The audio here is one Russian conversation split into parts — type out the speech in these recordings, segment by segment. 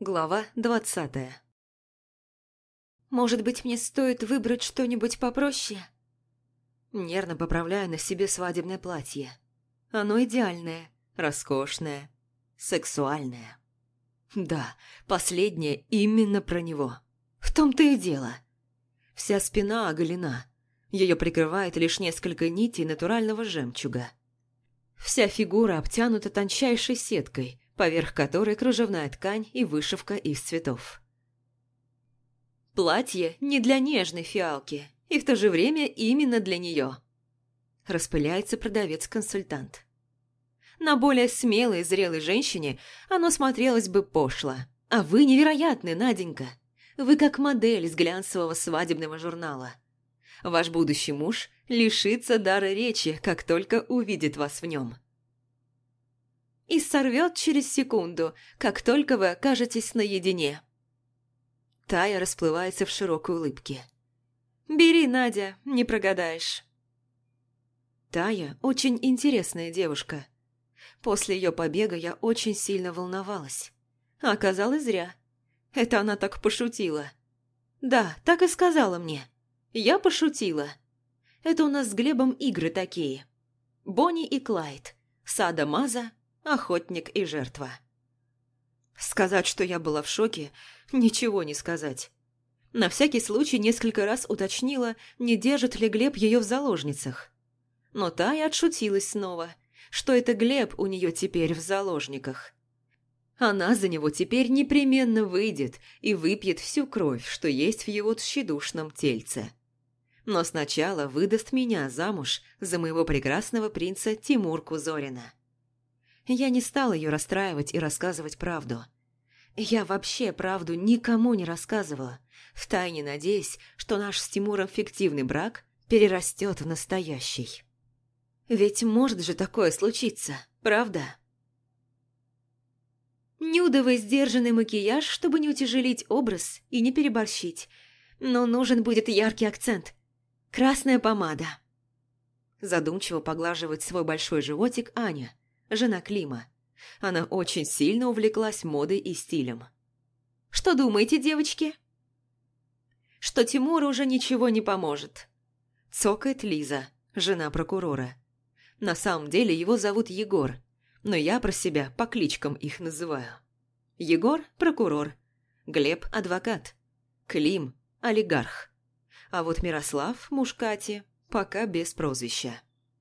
Глава 20. «Может быть, мне стоит выбрать что-нибудь попроще?» Нервно поправляю на себе свадебное платье. Оно идеальное, роскошное, сексуальное. Да, последнее именно про него. В том-то и дело. Вся спина оголена. Ее прикрывает лишь несколько нитей натурального жемчуга. Вся фигура обтянута тончайшей сеткой, поверх которой кружевная ткань и вышивка из цветов. Платье не для нежной фиалки, и в то же время именно для нее. Распыляется продавец-консультант. На более смелой и зрелой женщине оно смотрелось бы пошло. А вы невероятны, Наденька. Вы как модель из глянцевого свадебного журнала. Ваш будущий муж лишится дара речи, как только увидит вас в нем. И сорвет через секунду, как только вы окажетесь наедине. Тая расплывается в широкой улыбке. «Бери, Надя, не прогадаешь». Тая очень интересная девушка. После ее побега я очень сильно волновалась. А оказалось зря. Это она так пошутила. Да, так и сказала мне. Я пошутила. Это у нас с Глебом игры такие. Бонни и Клайд, садо-мазо, охотник и жертва. Сказать, что я была в шоке, ничего не сказать. На всякий случай несколько раз уточнила, не держит ли Глеб ее в заложницах. Но та и отшутилась снова, что это Глеб у нее теперь в заложниках. Она за него теперь непременно выйдет и выпьет всю кровь, что есть в его тщедушном тельце. Но сначала выдаст меня замуж за моего прекрасного принца Тимурку Зорина. Я не стала ее расстраивать и рассказывать правду. Я вообще правду никому не рассказывала, втайне надеясь, что наш с Тимуром фиктивный брак перерастет в настоящий. Ведь может же такое случиться, правда? Нюдовый сдержанный макияж, чтобы не утяжелить образ и не переборщить. Но нужен будет яркий акцент. Красная помада. Задумчиво поглаживает свой большой животик Аня, жена Клима. Она очень сильно увлеклась модой и стилем. Что думаете, девочки? Что Тимуру уже ничего не поможет. Цокает Лиза, жена прокурора. На самом деле его зовут Егор, но я про себя по кличкам их называю. Егор – прокурор, Глеб – адвокат, Клим – олигарх. А вот Мирослав, муж Кати, пока без прозвища.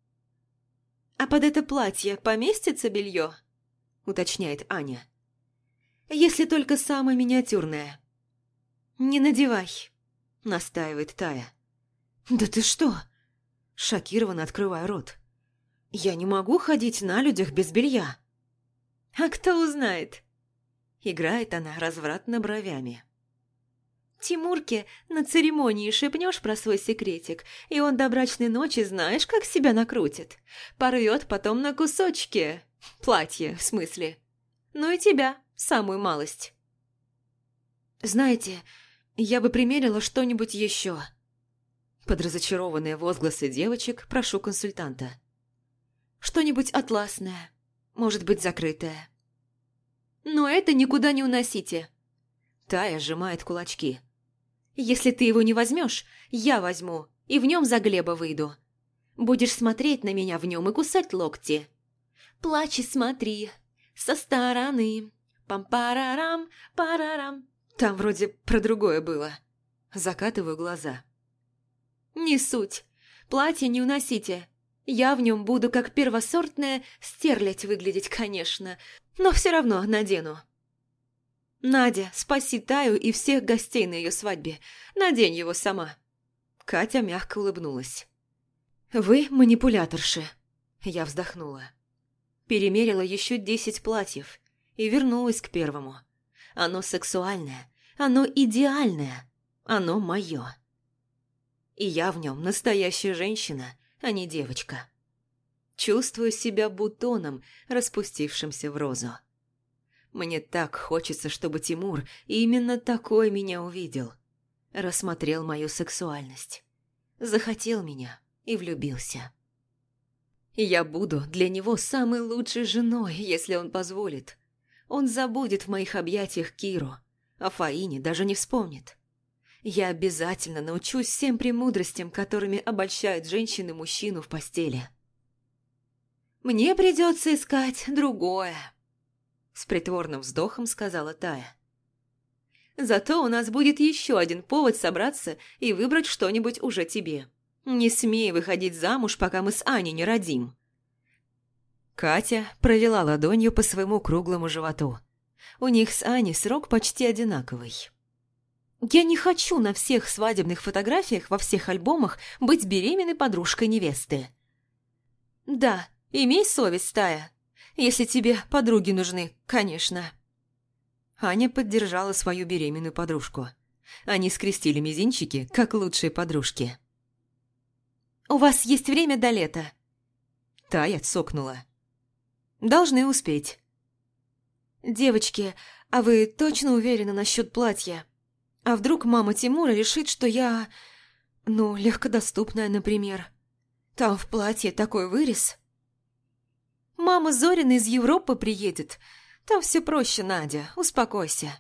«А под это платье поместится белье?» – уточняет Аня. «Если только самое миниатюрное». «Не надевай», – настаивает Тая. «Да ты что?» – шокированно открывая рот. «Я не могу ходить на людях без белья». «А кто узнает?» – играет она развратно бровями. «Тимурке на церемонии шепнешь про свой секретик, и он до брачной ночи знаешь, как себя накрутит. Порвет потом на кусочки. Платье, в смысле. Ну и тебя, самую малость». «Знаете, я бы примерила что-нибудь еще». Под разочарованные возгласы девочек прошу консультанта. «Что-нибудь атласное, может быть, закрытое». «Но это никуда не уносите». Тая сжимает кулачки. «Если ты его не возьмешь, я возьму, и в нем за Глеба выйду. Будешь смотреть на меня в нем и кусать локти. Плачь и смотри, со стороны, пам-парарам, парарам». Там вроде про другое было. Закатываю глаза. «Не суть. Платье не уносите. Я в нем буду как первосортная стерлядь выглядеть, конечно, но все равно надену. Надя, спаси Таю и всех гостей на ее свадьбе. Надень его сама». Катя мягко улыбнулась. «Вы манипуляторши». Я вздохнула. Перемерила еще 10 платьев и вернулась к первому. Оно сексуальное, оно идеальное, оно мое. И я в нем настоящая женщина, а не девочка. Чувствую себя бутоном, распустившимся в розу. Мне так хочется, чтобы Тимур именно такой меня увидел. Рассмотрел мою сексуальность. Захотел меня и влюбился. Я буду для него самой лучшей женой, если он позволит. Он забудет в моих объятиях Киру, а Фаине даже не вспомнит. Я обязательно научусь всем премудростям, которыми обольщают женщины мужчину в постели. «Мне придется искать другое», – с притворным вздохом сказала Тая. «Зато у нас будет еще один повод собраться и выбрать что-нибудь уже тебе. Не смей выходить замуж, пока мы с Аней не родим». Катя провела ладонью по своему круглому животу. У них с Аней срок почти одинаковый. «Я не хочу на всех свадебных фотографиях во всех альбомах быть беременной подружкой невесты». «Да, имей совесть, Тая. Если тебе подруги нужны, конечно». Аня поддержала свою беременную подружку. Они скрестили мизинчики, как лучшие подружки. «У вас есть время до лета?» Тая цокнула. «Должны успеть». «Девочки, а вы точно уверены насчет платья? А вдруг мама Тимура решит, что я... легкодоступная, например? Там в платье такой вырез». «Мама Зорина из Европы приедет. Там все проще, Надя, успокойся».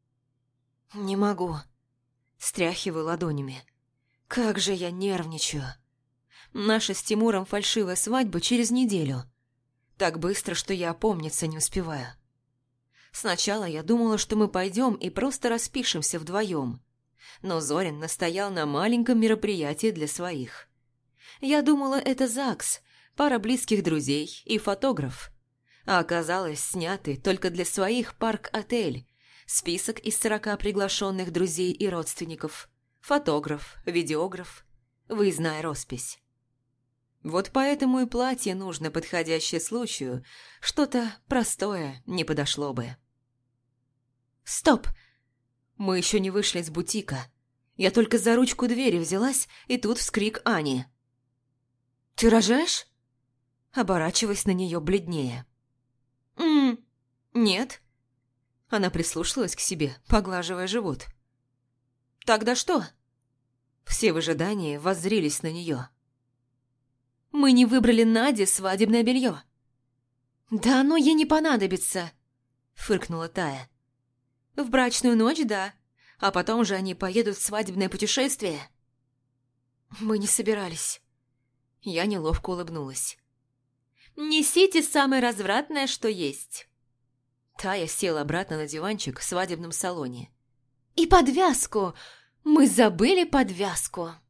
«Не могу». Стряхиваю ладонями. «Как же я нервничаю. Наша с Тимуром фальшивая свадьба через неделю. Так быстро, что я опомниться не успеваю. Сначала я думала, что мы пойдем и просто распишемся вдвоем. Но Зорин настоял на маленьком мероприятии для своих. Я думала, это ЗАГС, пара близких друзей и фотограф. А оказалось, снятый только для своих парк-отель, список из 40 приглашенных друзей и родственников, фотограф, видеограф, выездная роспись. Вот поэтому и платье нужно подходящее случаю, что-то простое не подошло бы. «Стоп! Мы еще не вышли из бутика. Я только за ручку двери взялась, и тут вскрик Ани. «Ты рожаешь?» Оборачиваясь на нее бледнее. Нет». Она прислушалась к себе, поглаживая живот. «Тогда что?» Все в ожидании воззрелись на нее. «Мы не выбрали Наде свадебное белье». «Да оно ей не понадобится», – фыркнула Тая. «В брачную ночь, да, а потом же они поедут в свадебное путешествие». «Мы не собирались». Я неловко улыбнулась. «Несите самое развратное, что есть». Тая села обратно на диванчик в свадебном салоне. «И подвязку! Мы забыли подвязку!»